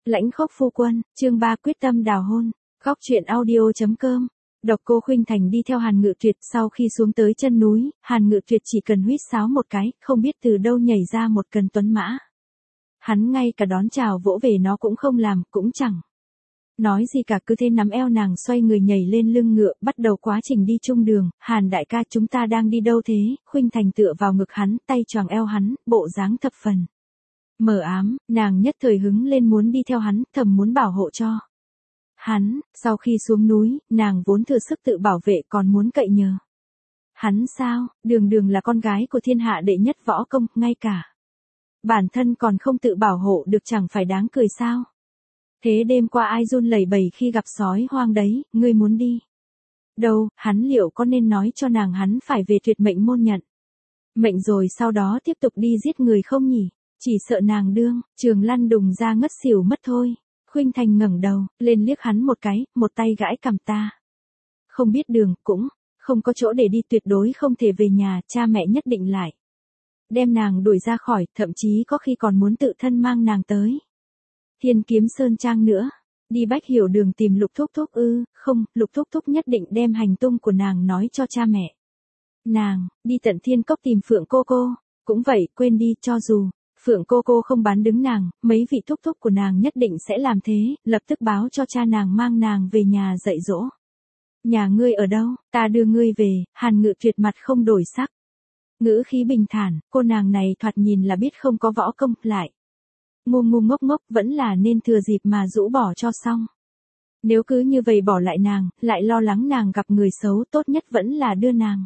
Lãnh Khốc phu quân, chương 3 quyết tâm đào hôn. Góc truyện audio.com. Độc Cô Khuynh Thành đi theo Hàn Ngự Tuyệt, sau khi xuống tới chân núi, Hàn Ngự Tuyệt chỉ cần huýt sáo một cái, không biết từ đâu nhảy ra một cần tuấn mã. Hắn ngay cả đón chào vỗ về nó cũng không làm, cũng chẳng nói gì cả, cứ thế nắm eo nàng xoay người nhảy lên lưng ngựa, bắt đầu quá trình đi chung đường. Hàn đại ca, chúng ta đang đi đâu thế? Khuynh Thành tựa vào ngực hắn, tay choàng eo hắn, bộ dáng thập phần mờ ám, nàng nhất thời hứng lên muốn đi theo hắn, thầm muốn bảo hộ cho hắn. Sau khi xuống núi, nàng vốn thừa sức tự bảo vệ còn muốn cậy nhờ hắn sao? Đường Đường là con gái của thiên hạ đệ nhất võ công, ngay cả bản thân còn không tự bảo hộ được, chẳng phải đáng cười sao? Thế đêm qua ai run lẩy bẩy khi gặp sói hoang đấy, ngươi muốn đi đâu? Hắn liệu có nên nói cho nàng hắn phải về Tuyệt Mệnh môn nhận mệnh rồi sau đó tiếp tục đi giết người không nhỉ? Chỉ sợ nàng đương trường lăn đùng ra ngất xỉu mất thôi. Khuynh Thành ngẩng đầu lên liếc hắn một cái, một tay gãi cằm, ta không biết đường, cũng không có chỗ để đi, tuyệt đối không thể về nhà, cha mẹ nhất định lại đem nàng đuổi ra khỏi, thậm chí có khi còn muốn tự thân mang nàng tới Thiên Kiếm Sơn Trang nữa. Đi Bách Hiểu Đường tìm Lục Thúc Thúc ư? Không, Lục Thúc Thúc nhất định đem hành tung của nàng nói cho cha mẹ nàng. Đi tận Thiên Cốc tìm Phượng cô cô. Cũng vậy, quên đi, cho dù Phượng cô cô không bán đứng nàng, mấy vị thúc thúc của nàng nhất định sẽ làm thế, lập tức báo cho cha nàng mang nàng về nhà dạy dỗ. Nhà ngươi ở đâu? Ta đưa ngươi về. Hàn Ngự Tuyệt mặt không đổi sắc, ngữ khí bình thản. Cô nàng này thoạt nhìn là biết không có võ công, lại ngu ngu ngốc ngốc, vẫn là nên thừa dịp mà rũ bỏ cho xong. Nếu cứ như vậy bỏ lại nàng, lại lo lắng nàng gặp người xấu, tốt nhất vẫn là đưa nàng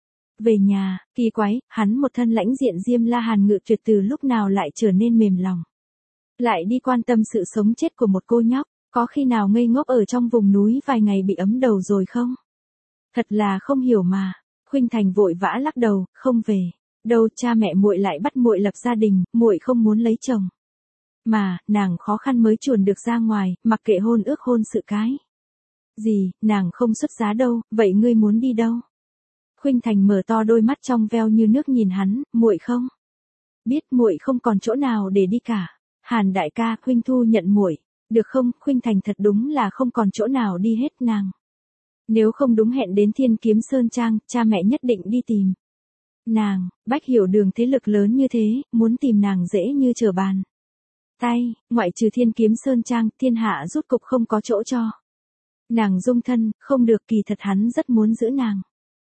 về nhà. Kỳ quái, hắn một thân lãnh diện Diêm La Hàn Ngự Tuyệt từ lúc nào lại trở nên mềm lòng, lại đi quan tâm sự sống chết của một cô nhóc, có khi nào ngây ngốc ở trong vùng núi vài ngày bị ấm đầu rồi không? Thật là không hiểu mà. Khuynh Thành vội vã lắc đầu, không về đâu, cha mẹ muội lại bắt muội lập gia đình, muội không muốn lấy chồng mà, nàng khó khăn mới chuồn được ra ngoài, mặc kệ hôn ước hôn sự cái gì, nàng không xuất giá đâu, vậy ngươi muốn đi đâu? Khuynh Thành mở to đôi mắt trong veo như nước nhìn hắn, muội không biết, muội không còn chỗ nào để đi cả. Hàn đại ca, huynh thu nhận muội được không? Khuynh Thành thật đúng là không còn chỗ nào đi hết, nàng nếu không đúng hẹn đến Thiên Kiếm Sơn Trang, cha mẹ nhất định đi tìm nàng. Bách Hiểu Đường thế lực lớn như thế, muốn tìm nàng dễ như trở bàn tay, ngoại trừ Thiên Kiếm Sơn Trang, thiên hạ rút cục không có chỗ cho nàng dung thân. Không được, kỳ thật hắn rất muốn giữ nàng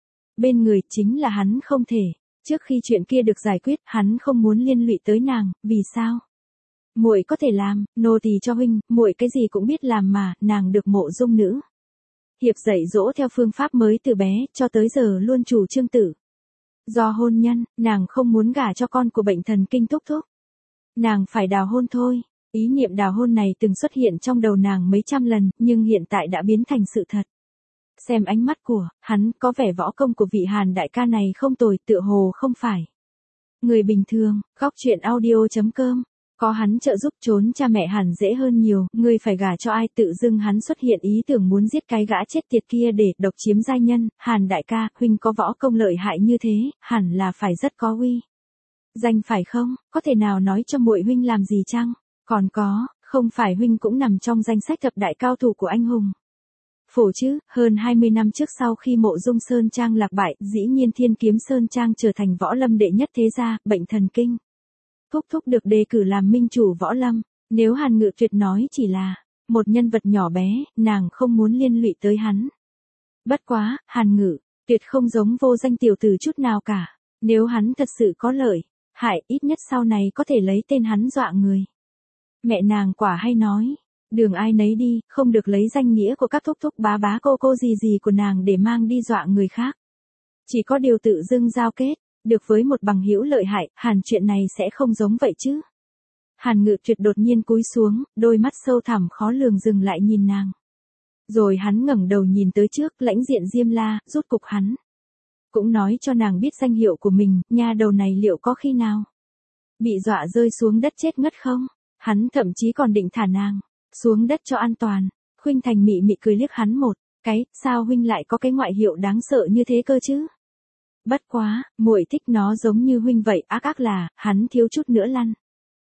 bên người, chính là hắn không thể. Trước khi chuyện kia được giải quyết, hắn không muốn liên lụy tới nàng. Vì sao? Muội có thể làm nô tỳ cho huynh, muội cái gì cũng biết làm mà. Nàng được Mộ Dung nữ hiệp dạy dỗ theo phương pháp mới từ bé cho tới giờ luôn chủ trương tử do hôn nhân, nàng không muốn gả cho con của bệnh thần kinh Thúc Thúc. Nàng phải đào hôn thôi. Ý niệm đào hôn này từng xuất hiện trong đầu nàng mấy trăm lần, nhưng hiện tại đã biến thành sự thật. Xem ánh mắt của hắn, có vẻ võ công của vị Hàn đại ca này không tồi, tựa hồ không phải người bình thường. Góc truyện audio.com. Có hắn trợ giúp, trốn cha mẹ hẳn dễ hơn nhiều. Ngươi phải gả cho ai? Tự dưng hắn xuất hiện ý tưởng muốn giết cái gã chết tiệt kia để độc chiếm giai nhân. Hàn đại ca, huynh có võ công lợi hại như thế, hẳn là phải rất có uy danh phải không? Có thể nào nói cho muội huynh làm gì chăng? Còn có, không phải huynh cũng nằm trong danh sách thập đại cao thủ của anh hùng phổ chứ? Hơn 20 năm trước, sau khi Mộ Dung Sơn Trang lạc bại, dĩ nhiên Thiên Kiếm Sơn Trang trở thành võ lâm đệ nhất thế gia. Bệnh thần kinh Thúc Thúc được đề cử làm minh chủ võ lâm. Nếu Hàn Ngự Tuyệt nói chỉ là một nhân vật nhỏ bé, nàng không muốn liên lụy tới hắn. Bất quá, Hàn Ngự Tuyệt không giống vô danh tiểu tử chút nào cả. Nếu hắn thật sự có lợi hại, ít nhất sau này có thể lấy tên hắn dọa người. Mẹ nàng quả hay nói, đường ai nấy đi, không được lấy danh nghĩa của các thúc thúc bá bá cô cô gì gì của nàng để mang đi dọa người khác. Chỉ có điều tự dưng giao kết được với một bằng hữu lợi hại. Hàn, chuyện này sẽ không giống vậy chứ? Hàn Ngự Tuyệt đột nhiên cúi xuống, đôi mắt sâu thẳm khó lường dừng lại nhìn nàng. Rồi hắn ngẩng đầu nhìn tới trước, lãnh diện Diêm La, rút cục hắn cũng nói cho nàng biết danh hiệu của mình. Nha đầu này liệu có khi nào bị dọa rơi xuống đất chết ngất không? Hắn thậm chí còn định thả nàng xuống đất cho an toàn. Khuynh Thành mị mị cười liếc hắn một cái, sao huynh lại có cái ngoại hiệu đáng sợ như thế cơ chứ? Bất quá, muội thích nó giống như huynh vậy. Ác ác là, hắn thiếu chút nữa lăn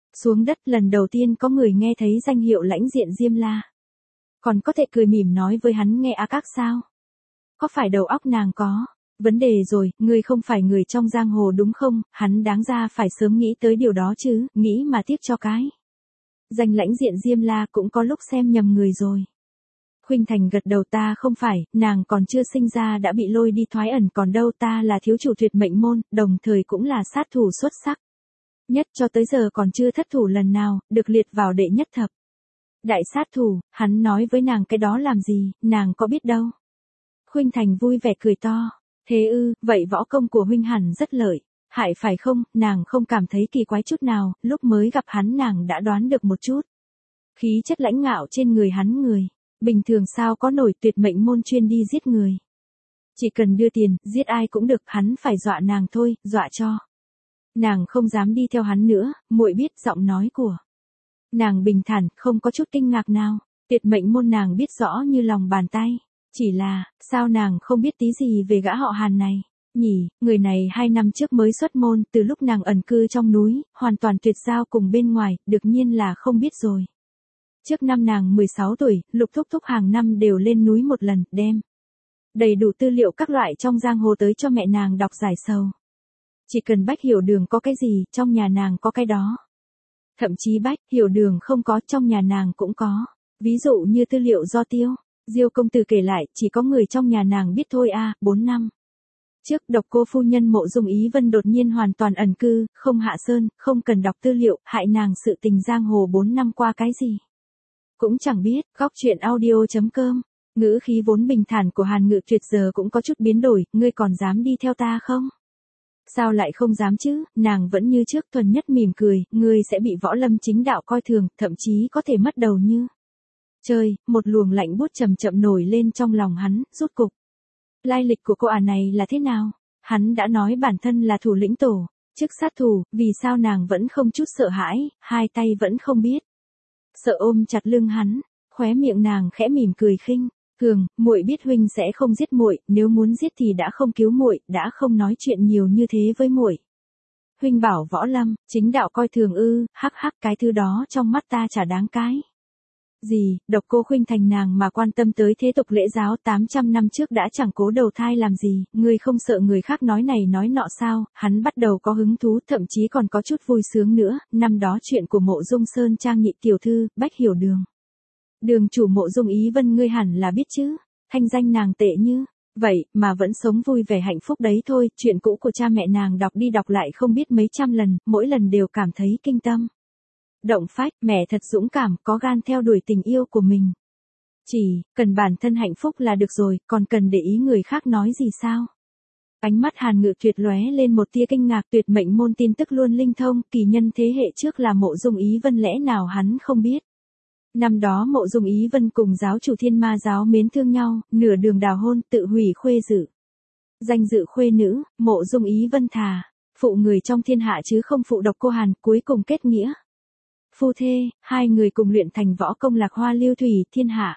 Xuống đất lần đầu tiên có người nghe thấy danh hiệu Lãnh Diện Diêm La. Còn có thể cười mỉm nói với hắn nghe a các sao? Có phải đầu óc nàng có vấn đề rồi, ngươi không phải người trong giang hồ đúng không? Hắn đáng ra phải sớm nghĩ tới điều đó chứ, nghĩ mà tiếc cho cái. Danh Lãnh Diện Diêm La cũng có lúc xem nhầm người rồi. Khuynh Thành gật đầu, ta không phải, nàng còn chưa sinh ra đã bị lôi đi thoái ẩn, còn đâu, ta là thiếu chủ tuyệt mệnh môn, đồng thời cũng là sát thủ xuất sắc. Nhất cho tới giờ còn chưa thất thủ lần nào, được liệt vào đệ nhất thập. Đại sát thủ, hắn nói với nàng cái đó làm gì, nàng có biết đâu. Khuynh Thành vui vẻ cười to. Thế ư, vậy võ công của huynh hẳn rất lợi hại phải không? Nàng không cảm thấy kỳ quái chút nào, lúc mới gặp hắn nàng đã đoán được một chút. Khí chất lãnh ngạo trên người hắn người bình thường sao có nổi, tuyệt mệnh môn chuyên đi giết người. Chỉ cần đưa tiền, giết ai cũng được, hắn phải dọa nàng thôi, dọa cho. Nàng không dám đi theo hắn nữa, muội biết giọng nói của nàng bình thản, không có chút kinh ngạc nào. Tuyệt mệnh môn nàng biết rõ như lòng bàn tay. Chỉ là, sao nàng không biết tí gì về gã họ Hàn này, nhỉ? Người này 2 năm trước mới xuất môn, từ lúc nàng ẩn cư trong núi, hoàn toàn tuyệt giao cùng bên ngoài, đương nhiên là không biết rồi. Trước năm nàng 16 tuổi, Lục Thúc Thúc hàng năm đều lên núi một lần, đem đầy đủ tư liệu các loại trong giang hồ tới cho mẹ nàng đọc giải sầu. Chỉ cần Bách Hiểu Đường có cái gì, trong nhà nàng có cái đó. Thậm chí Bách Hiểu Đường không có, trong nhà nàng cũng có. Ví dụ như tư liệu do Diêu công tử kể lại, chỉ có người trong nhà nàng biết thôi a. 4 năm trước, Độc Cô phu nhân Mộ Dung Ý Vân đột nhiên hoàn toàn ẩn cư, không hạ sơn, không cần đọc tư liệu, hại nàng sự tình giang hồ 4 năm qua cái gì cũng chẳng biết. Góc truyện audio.com. Ngữ khí vốn bình thản của Hàn Ngự Tuyệt giờ cũng có chút biến đổi, ngươi còn dám đi theo ta không? Sao lại không dám chứ? Nàng vẫn như trước thuần nhất mỉm cười, ngươi sẽ bị võ lâm chính đạo coi thường, thậm chí có thể mất đầu như trời. Một luồng lạnh buốt chậm chậm nổi lên trong lòng hắn, rút cục. Lai lịch của cô này là thế nào? Hắn đã nói bản thân là thủ lĩnh tổ chức sát thủ, vì sao nàng vẫn không chút sợ hãi, hai tay vẫn không biết sợ ôm chặt lưng hắn, khóe miệng nàng khẽ mỉm cười khinh thường, muội biết huynh sẽ không giết muội, nếu muốn giết thì đã không cứu muội, đã không nói chuyện nhiều như thế với muội. Huynh bảo võ lâm chính đạo coi thường ư? Hắc hắc, cái thứ đó trong mắt ta chả đáng cái gì. Độc Cô Khuynh Thành nàng mà quan tâm tới thế tục lễ giáo 800 năm trước đã chẳng cố đầu thai làm gì, ngươi không sợ người khác nói này nói nọ sao? Hắn bắt đầu có hứng thú, thậm chí còn có chút vui sướng nữa. Năm đó chuyện của Mộ Dung Sơn Trang nhị tiểu thư, Bách Hiểu Đường, đường chủ Mộ Dung Ý Vân ngươi hẳn là biết chứ, thanh danh nàng tệ như vậy mà vẫn sống vui vẻ hạnh phúc đấy thôi. Chuyện cũ của cha mẹ nàng đọc đi đọc lại không biết mấy trăm lần, mỗi lần đều cảm thấy kinh tâm động phách. Mẹ thật dũng cảm, có gan theo đuổi tình yêu của mình. Chỉ cần bản thân hạnh phúc là được rồi, còn cần để ý người khác nói gì sao? Ánh mắt Hàn Ngự Tuyệt lóe lên một tia kinh ngạc, tuyệt mệnh môn tin tức luôn linh thông, kỳ nhân thế hệ trước là Mộ Dung Ý Vân lẽ nào hắn không biết? Năm đó Mộ Dung Ý Vân cùng giáo chủ Thiên Ma giáo mến thương nhau, nửa đường đào hôn, tự hủy khuê dự danh dự khuê nữ. Mộ Dung Ý Vân thà phụ người trong thiên hạ chứ không phụ Độc Cô Hàn, cuối cùng kết nghĩa phu thê, hai người cùng luyện thành võ công Lạc Hoa Lưu Thủy thiên hạ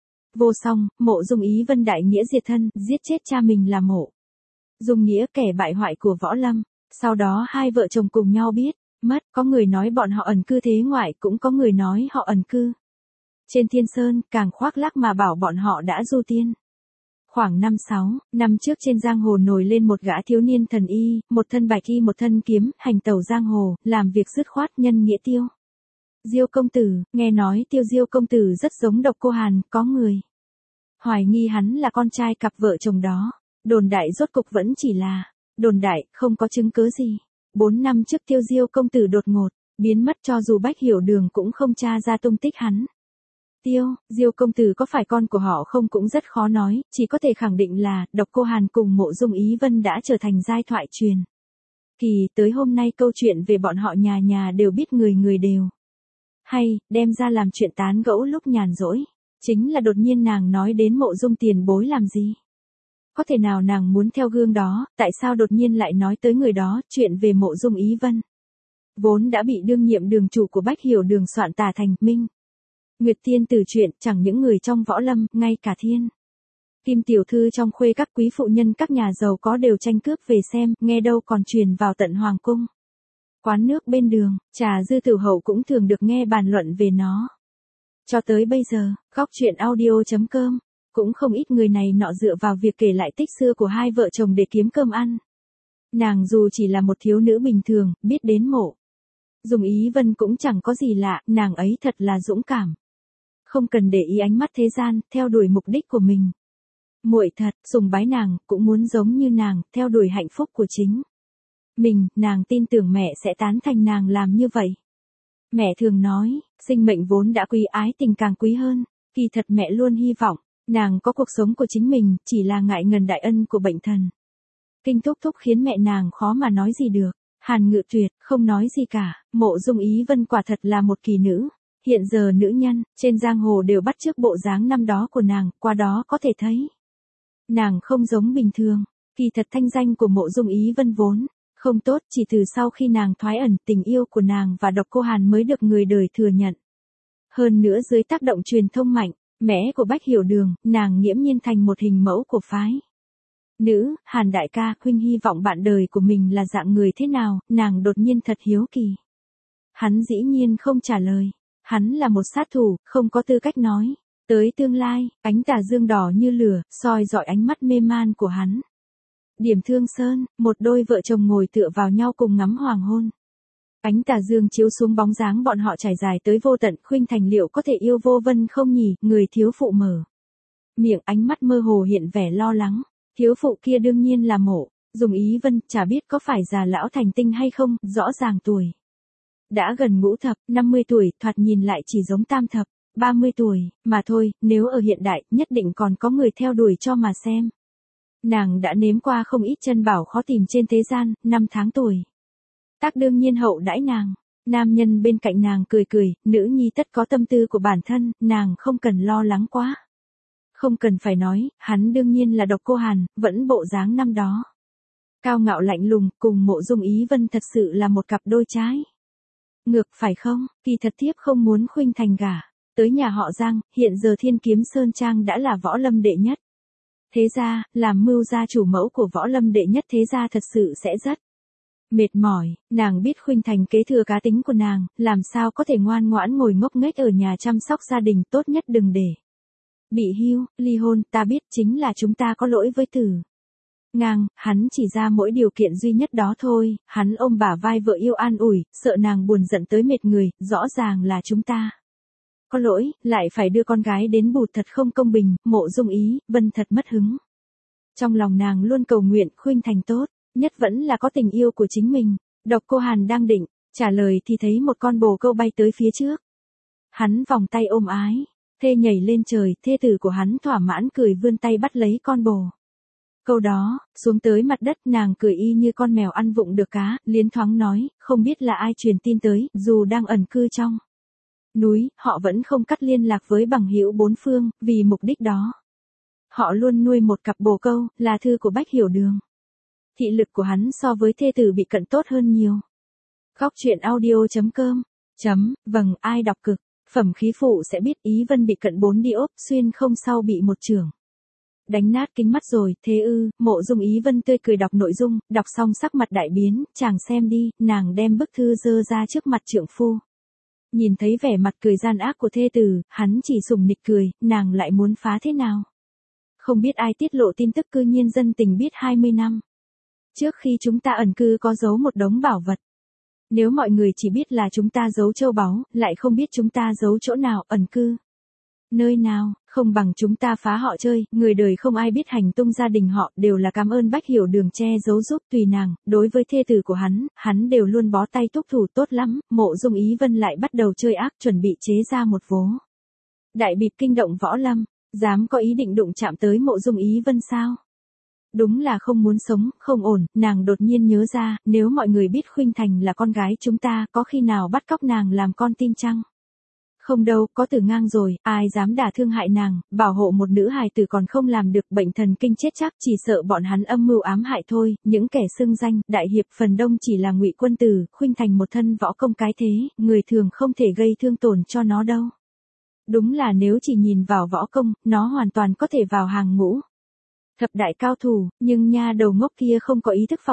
vô song. Mộ Dung Ý Vân đại nghĩa diệt thân, giết chết cha mình là Mộ Dung Nghĩa, kẻ bại hoại của võ lâm. Sau đó hai vợ chồng cùng nhau biết mất, có người nói bọn họ ẩn cư thế ngoại, cũng có người nói họ ẩn cư trên Thiên Sơn, càng khoác lác mà bảo bọn họ đã du tiên. Khoảng 5-6 năm trước trên giang hồ nổi lên một gã thiếu niên thần y, một thân bạch y một thân kiếm, hành tẩu giang hồ, làm việc dứt khoát nhân nghĩa. Diêu công tử, nghe nói Diêu công tử rất giống Độc Cô Hàn, có người hoài nghi hắn là con trai cặp vợ chồng đó. Đồn đại rốt cục vẫn chỉ là đồn đại, không có chứng cứ gì. 4 năm trước Diêu công tử đột ngột biến mất, cho dù Bách Hiểu Đường cũng không tra ra tung tích hắn. Diêu công tử có phải con của họ không cũng rất khó nói, chỉ có thể khẳng định là Độc Cô Hàn cùng Mộ Dung Ý Vân đã trở thành giai thoại truyền kỳ. Tới hôm nay câu chuyện về bọn họ nhà nhà đều biết, người người đều hay đem ra làm chuyện tán gẫu lúc nhàn rỗi. Chính là đột nhiên nàng nói đến Mộ Dung tiền bối làm gì? Có thể nào nàng muốn theo gương đó, tại sao đột nhiên lại nói tới người đó? Chuyện về Mộ Dung Ý Vân vốn đã bị đương nhiệm đường chủ của Bách Hiểu Đường soạn tả thành Minh Nguyệt Tiên Tử truyện, chẳng những người trong võ lâm, ngay cả thiên kim tiểu thư trong khuê các quý phụ nhân các nhà giàu có đều tranh cướp về xem, nghe đâu còn truyền vào tận hoàng cung. quán nước bên đường, trà dư tử hậu cũng thường được nghe bàn luận về nó. Cho tới bây giờ, góc chuyện audio.com, cũng không ít người này nọ dựa vào việc kể lại tích xưa của hai vợ chồng để kiếm cơm ăn. Nàng dù chỉ là một thiếu nữ bình thường, biết đến Mộ Dung Ý Vân cũng chẳng có gì lạ, nàng ấy thật là dũng cảm. Không cần để ý ánh mắt thế gian, theo đuổi mục đích của mình. Muội thật, sùng bái nàng, cũng muốn giống như nàng, theo đuổi hạnh phúc của chính mình, nàng tin tưởng mẹ sẽ tán thành nàng làm như vậy. Mẹ thường nói, sinh mệnh vốn đã quý, ái tình càng quý hơn. Kỳ thật mẹ luôn hy vọng, nàng có cuộc sống của chính mình, chỉ là ngại ngần đại ân của bệnh thần kinh thúc thúc khiến mẹ nàng khó mà nói gì được. Hàn Ngự Tuyệt, không nói gì cả, Mộ Dung Ý Vân quả thật là một kỳ nữ. Hiện giờ nữ nhân, trên giang hồ đều bắt chước bộ dáng năm đó của nàng, qua đó có thể thấy. Nàng không giống bình thường, kỳ thật thanh danh của Mộ Dung Ý Vân vốn không tốt, chỉ từ sau khi nàng thoái ẩn, tình yêu của nàng và Độc Cô Hàn mới được người đời thừa nhận. Hơn nữa dưới tác động truyền thông mạnh mẽ của Bách Hiểu Đường, nàng nghiễm nhiên thành một hình mẫu của phái nữ. Hàn đại ca, huynh hy vọng bạn đời của mình là dạng người thế nào? Nàng đột nhiên thật hiếu kỳ. Hắn dĩ nhiên không trả lời. Hắn là một sát thủ, không có tư cách nói tới tương lai. Ánh tà dương đỏ như lửa, soi rọi ánh mắt mê man của hắn. Điểm Thương Sơn, một đôi vợ chồng ngồi tựa vào nhau cùng ngắm hoàng hôn. Ánh tà dương chiếu xuống bóng dáng bọn họ trải dài tới vô tận. Khuynh Thành liệu có thể yêu Vô Vân không nhỉ? Người thiếu phụ mở miệng, ánh mắt mơ hồ hiện vẻ lo lắng. Thiếu phụ kia đương nhiên là Mộ Dung Ý Vân, chả biết có phải già lão thành tinh hay không, rõ ràng tuổi đã gần ngũ thập, 50 tuổi, thoạt nhìn lại chỉ giống tam thập, 30 tuổi, mà thôi, nếu ở hiện đại, nhất định còn có người theo đuổi cho mà xem. Nàng đã nếm qua không ít chân bảo khó tìm trên thế gian, 5 tháng tuổi. Tác đương nhiên hậu đãi nàng. Nam nhân bên cạnh nàng cười cười, nữ nhi tất có tâm tư của bản thân, nàng không cần lo lắng quá. Không cần phải nói, hắn đương nhiên là Độc Cô Hàn, vẫn bộ dáng năm đó. Cao ngạo lạnh lùng, cùng Mộ Dung Ý Vân thật sự là một cặp đôi trái ngược phải không? Kỳ thật thiếp không muốn Khuynh Thành gả tới nhà họ Giang, hiện giờ Thiên Kiếm Sơn Trang đã là võ lâm đệ nhất thế gia, làm mưu gia chủ mẫu của võ lâm đệ nhất thế gia thật sự sẽ rất mệt mỏi. Nàng biết Khuynh Thành kế thừa cá tính của nàng, làm sao có thể ngoan ngoãn ngồi ngốc nghếch ở nhà chăm sóc gia đình, tốt nhất đừng để bị hưu, ly hôn. Ta biết, chính là chúng ta có lỗi với Tử Ngang, hắn chỉ ra mỗi điều kiện duy nhất đó thôi. Hắn ôm bả vai vợ yêu an ủi, sợ nàng buồn giận tới mệt người, rõ ràng là chúng ta có lỗi, lại phải đưa con gái đến bụt, thật không công bình. Mộ Dung Ý Vân thật mất hứng. Trong lòng nàng luôn cầu nguyện Khuynh Thành tốt nhất vẫn là có tình yêu của chính mình. Độc Cô Hàn đang định trả lời thì thấy một con bồ câu bay tới phía trước. Hắn vòng tay ôm ái thê nhảy lên trời, thê tử của hắn thỏa mãn cười vươn tay bắt lấy con bồ câu đó, xuống tới mặt đất. Nàng cười y như con mèo ăn vụng được cá, liến thoáng nói, không biết là ai truyền tin tới, dù đang ẩn cư trong núi, họ vẫn không cắt liên lạc với bằng hữu bốn phương, vì mục đích đó. Họ luôn nuôi một cặp bồ câu, là thư của Bách Hiểu Đường. Thị lực của hắn so với thê tử bị cận tốt hơn nhiều. Góc chuyện audio.com. Vâng, ai đọc cực phẩm khí phụ sẽ biết Ý Vân bị cận 4 đi ốp xuyên không, sau bị một chưởng đánh nát kính mắt rồi. Thế ư? Mộ Dung Ý Vân tươi cười đọc nội dung, đọc xong sắc mặt đại biến. Chàng xem đi. Nàng đem bức thư dơ ra trước mặt trượng phu. Nhìn thấy vẻ mặt cười gian ác của thê tử, hắn chỉ sùng nịch cười. Nàng lại muốn phá thế nào? Không biết ai tiết lộ tin tức cư nhiên dân tình biết 20 năm trước khi chúng ta ẩn cư có giấu một đống bảo vật. Nếu mọi người chỉ biết là chúng ta giấu châu báu, lại không biết chúng ta giấu chỗ nào, ẩn cư nơi nào, không bằng chúng ta phá họ chơi. Người đời không ai biết hành tung gia đình họ, đều là cảm ơn Bách Hiểu Đường che giấu giúp. Tùy nàng, đối với thê tử của hắn đều luôn bó tay thúc thủ. Tốt lắm. Mộ Dung Ý Vân lại bắt đầu chơi ác, chuẩn bị chế ra một vố đại bịp kinh động võ lâm. Dám có ý định đụng chạm tới Mộ Dung Ý Vân sao? Đúng là không muốn sống, không ổn. Nàng đột nhiên nhớ ra, nếu mọi người biết Khuynh Thành là con gái chúng ta, có khi nào bắt cóc nàng làm con tin chăng? Không đâu, có Tử Ngang rồi, ai dám đả thương hại nàng, bảo hộ một nữ hài tử còn không làm được. Bệnh thần kinh chết chắc, chỉ sợ bọn hắn âm mưu ám hại thôi. Những kẻ xưng danh đại hiệp phần đông chỉ là ngụy quân tử. Khuynh Thành một thân võ công cái thế, người thường không thể gây thương tổn cho nó đâu. Đúng là nếu chỉ nhìn vào võ công, nó hoàn toàn có thể vào hàng ngũ thập đại cao thủ, nhưng nha đầu ngốc kia không có ý thức phòng địch.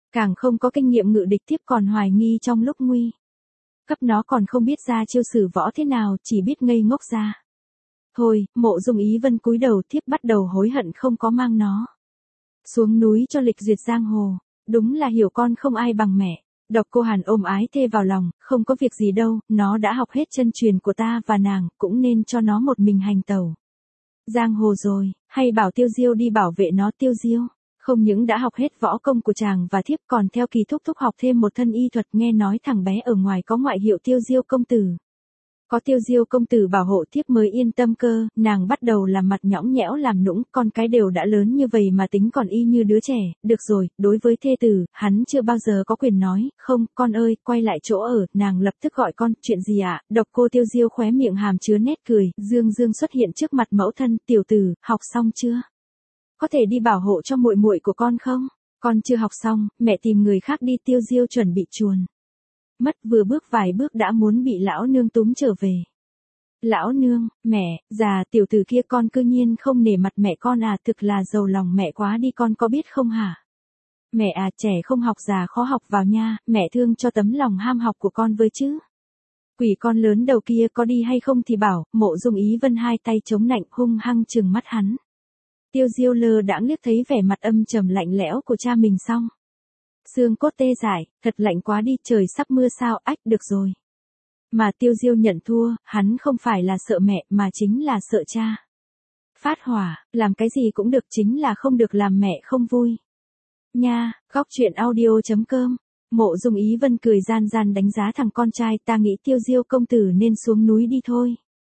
Càng không có kinh nghiệm ngự địch thiếp còn hoài nghi trong lúc nguy cấp nó còn không biết ra chiêu sử võ thế nào, chỉ biết ngây ngốc ra. Thôi, Mộ Dung Ý Vân cúi đầu, thiếp bắt đầu hối hận không có mang nó xuống núi cho lịch duyệt giang hồ. Đúng là hiểu con không ai bằng mẹ. Độc Cô Hàn ôm ái thê vào lòng, không có việc gì đâu, nó đã học hết chân truyền của ta và nàng, cũng nên cho nó một mình hành tẩu giang hồ rồi, hay bảo Tiêu Diêu đi bảo vệ nó. Tiêu Diêu không những đã học hết võ công của chàng và thiếp còn theo Kỳ thúc thúc học thêm một thân y thuật, nghe nói thằng bé ở ngoài có ngoại hiệu Tiêu Diêu công tử. Có Tiêu Diêu công tử bảo hộ thiếp mới yên tâm cơ. Nàng bắt đầu làm mặt nhõng nhẽo làm nũng, con cái đều đã lớn như vậy mà tính còn y như đứa trẻ. Được rồi, đối với thê tử, hắn chưa bao giờ có quyền nói, không, con ơi, quay lại chỗ ở. Nàng lập tức gọi con, chuyện gì ạ? Độc Cô Tiêu Diêu khóe miệng hàm chứa nét cười, dương dương xuất hiện trước mặt mẫu thân. Tiểu tử, học xong chưa? Có thể đi bảo hộ cho muội muội của con không? Con chưa học xong, mẹ tìm người khác đi. Tiêu Diêu chuẩn bị chuồn mất, vừa bước vài bước đã muốn bị lão nương túm trở về. Lão nương, mẹ, già tiểu tử kia con cư nhiên không nể mặt mẹ con à, thực là giàu lòng mẹ quá đi, con có biết không hả? Mẹ à, trẻ không học già khó học vào nha, mẹ thương cho tấm lòng ham học của con với chứ. Quỷ con lớn đầu kia có đi hay không thì bảo. Mộ Dung Ý Vân hai tay chống nạnh hung hăng trừng mắt hắn. Tiêu Diêu lơ đãng liếc thấy vẻ mặt âm trầm lạnh lẽo của cha mình xong. Xương cốt tê dại, thật lạnh quá đi, trời sắp mưa sao, ách được rồi. Mà Tiêu Diêu nhận thua, hắn không phải là sợ mẹ mà chính là sợ cha. Phát hỏa, làm cái gì cũng được chính là không được làm mẹ không vui. Nha, góc truyện audio.com. Mộ Dung Ý Vân cười gian gian đánh giá thằng con trai, ta nghĩ Tiêu Diêu công tử nên xuống núi đi thôi.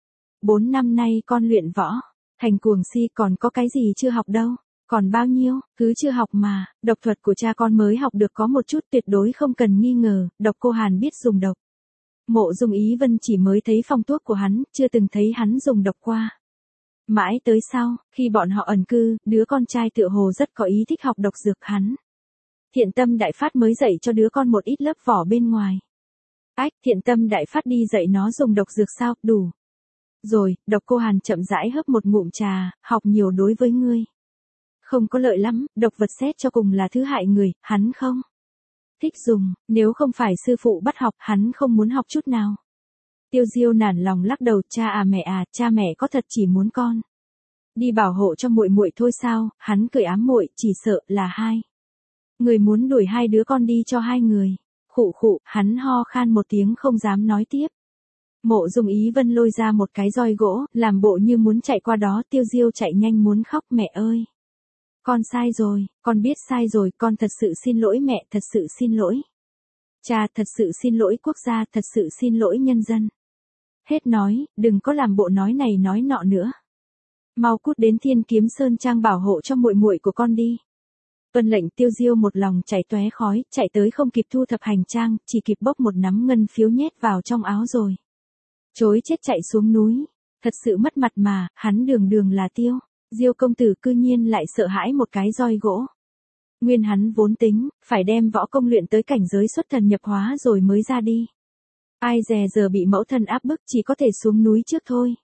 4 năm nay con luyện võ thành cuồng si, còn có cái gì chưa học đâu. Còn bao nhiêu, cứ chưa học mà, độc thuật của cha con mới học được có một chút, tuyệt đối không cần nghi ngờ. Độc Cô Hàn biết dùng độc. Mộ Dung Ý Vân chỉ mới thấy phong thuốc của hắn, chưa từng thấy hắn dùng độc qua. Mãi tới sau, khi bọn họ ẩn cư, đứa con trai tựa hồ rất có ý thích học độc dược hắn. Thiện Tâm Đại Phát mới dạy cho đứa con một ít lớp vỏ bên ngoài. Ách, Thiện Tâm Đại Phát đi dạy nó dùng độc dược sao, đủ. Rồi, Độc Cô Hàn chậm rãi hớp một ngụm trà, học nhiều đối với ngươi không có lợi lắm, độc vật xét cho cùng là thứ hại người, hắn không thích dùng, nếu không phải sư phụ bắt học, hắn không muốn học chút nào. Tiêu Diêu nản lòng lắc đầu, cha mẹ có thật chỉ muốn con đi bảo hộ cho muội muội thôi sao? Hắn cười ám muội, chỉ sợ là hai người muốn đuổi hai đứa con đi cho hai người. Khụ khụ, hắn ho khan một tiếng không dám nói tiếp. Mộ Dung Ý Vân lôi ra một cái roi gỗ, làm bộ như muốn chạy qua đó. Tiêu Diêu chạy nhanh muốn khóc, mẹ ơi. Con sai rồi, con biết sai rồi, con thật sự xin lỗi mẹ, thật sự xin lỗi. Cha, thật sự xin lỗi quốc gia, thật sự xin lỗi nhân dân. Hết nói, đừng có làm bộ nói này nói nọ nữa. Mau cút đến Thiên Kiếm Sơn Trang bảo hộ cho muội muội của con đi. Tuân lệnh. Tiêu Diêu một lòng chảy tóe khói, chạy tới không kịp thu thập hành trang, chỉ kịp bốc một nắm ngân phiếu nhét vào trong áo rồi chối chết chạy xuống núi. Thật sự mất mặt mà, hắn đường đường là Tiêu Diêu công tử cư nhiên lại sợ hãi một cái roi gỗ. Nguyên hắn vốn tính phải đem võ công luyện tới cảnh giới xuất thần nhập hóa rồi mới ra đi. Ai dè giờ bị mẫu thân áp bức, chỉ có thể xuống núi trước thôi.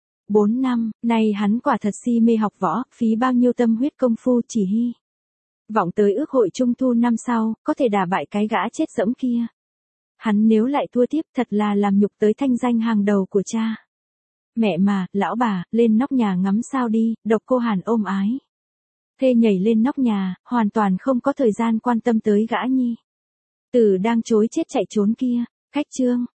4 năm, nay hắn quả thật si mê học võ, phí bao nhiêu tâm huyết công phu, chỉ hy vọng tới ước hội trung thu năm sau, có thể đả bại cái gã chết dẫm kia. Hắn nếu lại thua tiếp, thật là làm nhục tới thanh danh hàng đầu của cha. Mẹ mà, lão bà, lên nóc nhà ngắm sao đi. Độc Cô Hàn ôm ái thê nhảy lên nóc nhà, hoàn toàn không có thời gian quan tâm tới gã nhi tử đang chối chết chạy trốn kia. Khách trương,